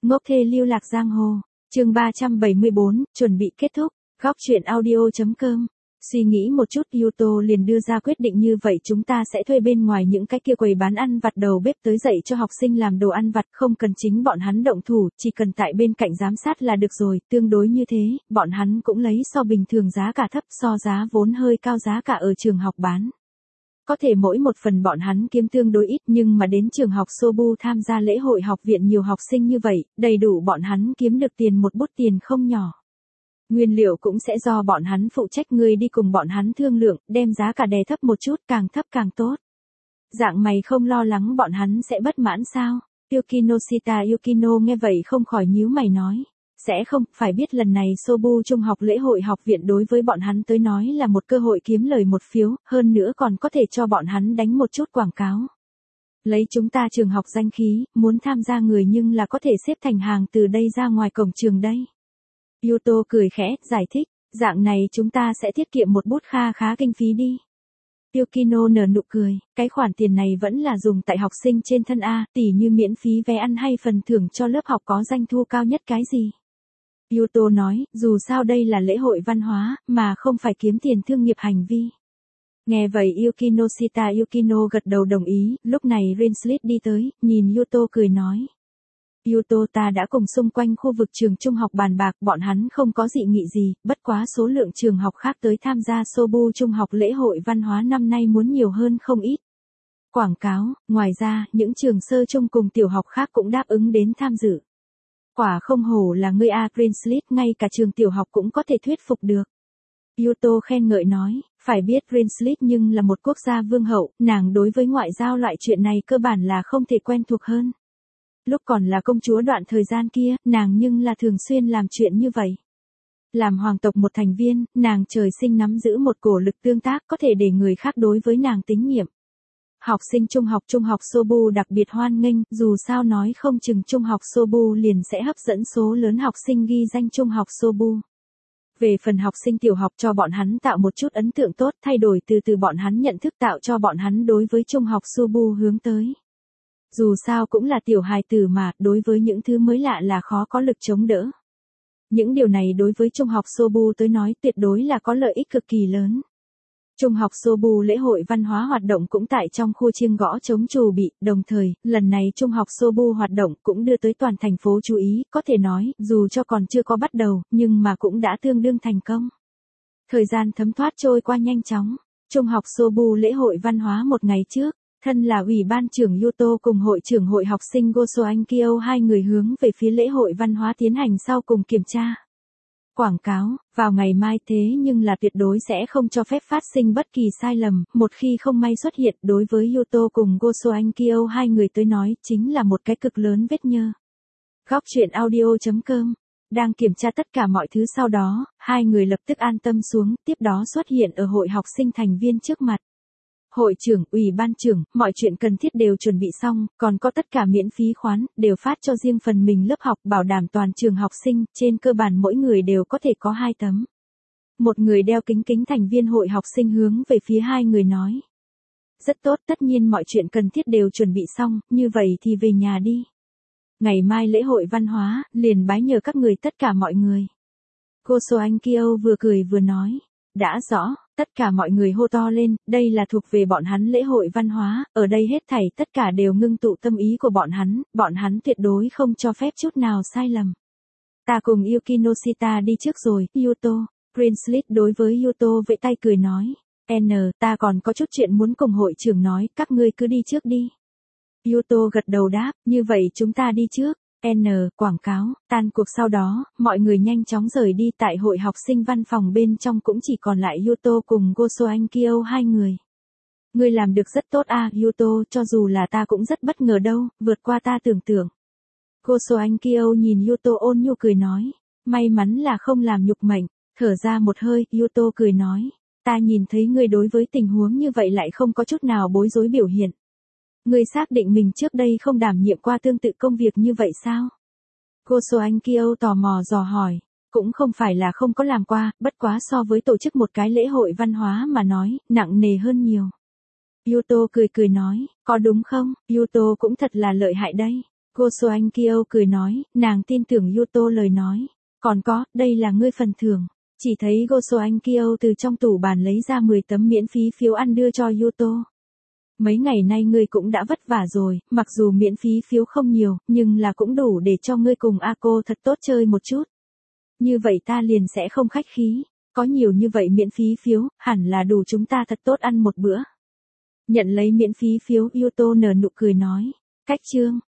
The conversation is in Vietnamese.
Ngốc thê lưu lạc giang hồ. Chương 374, chuẩn bị kết thúc. Góc truyện audio.com. Suy nghĩ một chút, Yuto liền đưa ra quyết định như vậy chúng ta sẽ thuê bên ngoài những cái kia quầy bán ăn vặt đầu bếp tới dạy cho học sinh làm đồ ăn vặt, không cần chính bọn hắn động thủ, chỉ cần tại bên cạnh giám sát là được rồi, tương đối như thế, bọn hắn cũng lấy so bình thường giá cả thấp, so giá vốn hơi cao giá cả ở trường học bán. Có thể mỗi một phần bọn hắn kiếm tương đối ít, nhưng mà đến trường học Sobu tham gia lễ hội học viện nhiều học sinh như vậy, đầy đủ bọn hắn kiếm được tiền một bút tiền không nhỏ. Nguyên liệu cũng sẽ do bọn hắn phụ trách, người đi cùng bọn hắn thương lượng, đem giá cả đè thấp một chút, càng thấp càng tốt. Dạng mày không lo lắng bọn hắn sẽ bất mãn sao? Yukinoshita Yukino nghe vậy không khỏi nhíu mày nói. Sẽ không, phải biết lần này Sobu Trung học lễ hội học viện đối với bọn hắn tới nói là một cơ hội kiếm lời một phiếu, hơn nữa còn có thể cho bọn hắn đánh một chút quảng cáo. Lấy chúng ta trường học danh khí, muốn tham gia người nhưng là có thể xếp thành hàng từ đây ra ngoài cổng trường đây. Yuto cười khẽ, giải thích, dạng này chúng ta sẽ tiết kiệm một bút kha khá kinh phí đi. Yukino nở nụ cười, cái khoản tiền này vẫn là dùng tại học sinh trên thân A, tỉ như miễn phí vé ăn hay phần thưởng cho lớp học có doanh thu cao nhất cái gì. Yuto nói, dù sao đây là lễ hội văn hóa, mà không phải kiếm tiền thương nghiệp hành vi. Nghe vậy Yukinoshita Yukino gật đầu đồng ý, lúc này Rinslit đi tới, nhìn Yuto cười nói. Yuto, ta đã cùng xung quanh khu vực trường trung học bàn bạc, bọn hắn không có dị nghị gì, bất quá số lượng trường học khác tới tham gia Sobu Trung học lễ hội văn hóa năm nay muốn nhiều hơn không ít. Quảng cáo, ngoài ra, những trường sơ trung cùng tiểu học khác cũng đáp ứng đến tham dự. Quả không hổ là ngươi A Rinslit, ngay cả trường tiểu học cũng có thể thuyết phục được. Yuto khen ngợi nói, phải biết Rinslit nhưng là một quốc gia vương hậu, nàng đối với ngoại giao loại chuyện này cơ bản là không thể quen thuộc hơn. Lúc còn là công chúa đoạn thời gian kia, nàng nhưng là thường xuyên làm chuyện như vậy. Làm hoàng tộc một thành viên, nàng trời sinh nắm giữ một cổ lực tương tác có thể để người khác đối với nàng tín nhiệm. Học sinh trung học Sobu đặc biệt hoan nghênh, dù sao nói không chừng trung học Sobu liền sẽ hấp dẫn số lớn học sinh ghi danh trung học Sobu. Về phần học sinh tiểu học cho bọn hắn tạo một chút ấn tượng tốt, thay đổi từ từ bọn hắn nhận thức, tạo cho bọn hắn đối với trung học Sobu hướng tới. Dù sao cũng là tiểu hài tử mà, đối với những thứ mới lạ là khó có lực chống đỡ. Những điều này đối với trung học Sobu tới nói tuyệt đối là có lợi ích cực kỳ lớn. Trung học Sobu lễ hội văn hóa hoạt động cũng tại trong khu chiêng gõ trống chuẩn bị, đồng thời, lần này trung học Sobu hoạt động cũng đưa tới toàn thành phố chú ý, có thể nói, dù cho còn chưa có bắt đầu, nhưng mà cũng đã tương đương thành công. Thời gian thấm thoát trôi qua nhanh chóng, trung học Sobu lễ hội văn hóa một ngày trước. Thân là ủy ban trưởng Yuto cùng hội trưởng hội học sinh Goso Ankyo hai người hướng về phía lễ hội văn hóa tiến hành sau cùng kiểm tra. Quảng cáo, vào ngày mai thế nhưng là tuyệt đối sẽ không cho phép phát sinh bất kỳ sai lầm, một khi không may xuất hiện đối với Yuto cùng Goso Ankyo hai người tới nói chính là một cái cực lớn vết nhơ. Góc truyện audio.com. Đang kiểm tra tất cả mọi thứ sau đó, hai người lập tức an tâm xuống, tiếp đó xuất hiện ở hội học sinh thành viên trước mặt. Hội trưởng, ủy ban trưởng, mọi chuyện cần thiết đều chuẩn bị xong, còn có tất cả miễn phí khoán, đều phát cho riêng phần mình lớp học, bảo đảm toàn trường học sinh, trên cơ bản mỗi người đều có thể có 2 tấm. Một người đeo kính thành viên hội học sinh hướng về phía hai người nói. Rất tốt, tất nhiên mọi chuyện cần thiết đều chuẩn bị xong, như vậy thì về nhà đi. Ngày mai lễ hội văn hóa, liền bái nhờ các người tất cả mọi người. Goso Ankyo vừa cười vừa nói. Đã rõ, tất cả mọi người hô to lên, đây là thuộc về bọn hắn lễ hội văn hóa, ở đây hết thảy tất cả đều ngưng tụ tâm ý của bọn hắn tuyệt đối không cho phép chút nào sai lầm. Ta cùng Yukinoshita đi trước rồi, Yuto. Rinslit đối với Yuto vẫy tay cười nói, ta còn có chút chuyện muốn cùng hội trưởng nói, các ngươi cứ đi trước đi. Yuto gật đầu đáp, như vậy chúng ta đi trước. Quảng cáo, tan cuộc sau đó, mọi người nhanh chóng rời đi, tại hội học sinh văn phòng bên trong cũng chỉ còn lại Yuto cùng Goso Ankyo hai người. Ngươi làm được rất tốt a, Yuto, cho dù là ta cũng rất bất ngờ đâu, vượt qua ta tưởng tượng. Goso Ankyo nhìn Yuto ôn nhu cười nói, may mắn là không làm nhục mệnh, thở ra một hơi, Yuto cười nói, ta nhìn thấy ngươi đối với tình huống như vậy lại không có chút nào bối rối biểu hiện. Ngươi xác định mình trước đây không đảm nhiệm qua tương tự công việc như vậy sao? Goso Ankyo tò mò dò hỏi, cũng không phải là không có làm qua, bất quá so với tổ chức một cái lễ hội văn hóa mà nói, nặng nề hơn nhiều. Yuto cười nói, có đúng không? Yuto cũng thật là lợi hại đây. Goso Ankyo cười nói, nàng tin tưởng Yuto lời nói. Còn có, đây là ngươi phần thưởng. Chỉ thấy Goso Ankyo từ trong tủ bàn lấy ra 10 tấm miễn phí phiếu ăn đưa cho Yuto. Mấy ngày nay ngươi cũng đã vất vả rồi, mặc dù miễn phí phiếu không nhiều, nhưng là cũng đủ để cho ngươi cùng Ako thật tốt chơi một chút. Như vậy ta liền sẽ không khách khí. Có nhiều như vậy miễn phí phiếu, hẳn là đủ chúng ta thật tốt ăn một bữa. Nhận lấy miễn phí phiếu, Yuto nở nụ cười nói. Cách chương.